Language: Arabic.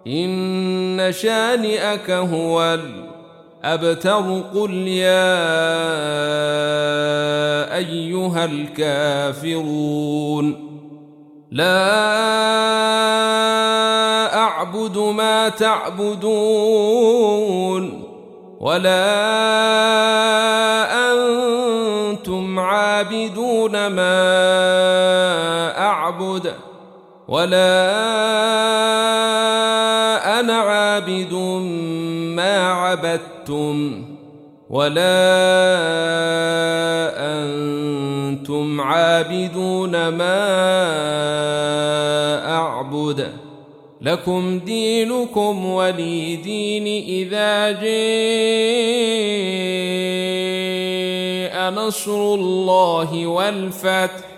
إن شانئك هو الأبتر. قل يا أيها الكافرون لا أعبد ما تعبدون ولا أنتم عابدون ما أعبد ولا أنا عابد ما عبدتم ولا أنتم عابدون ما أعبد. لكم دينكم ولي دين. إذا جاء نصر الله والفتح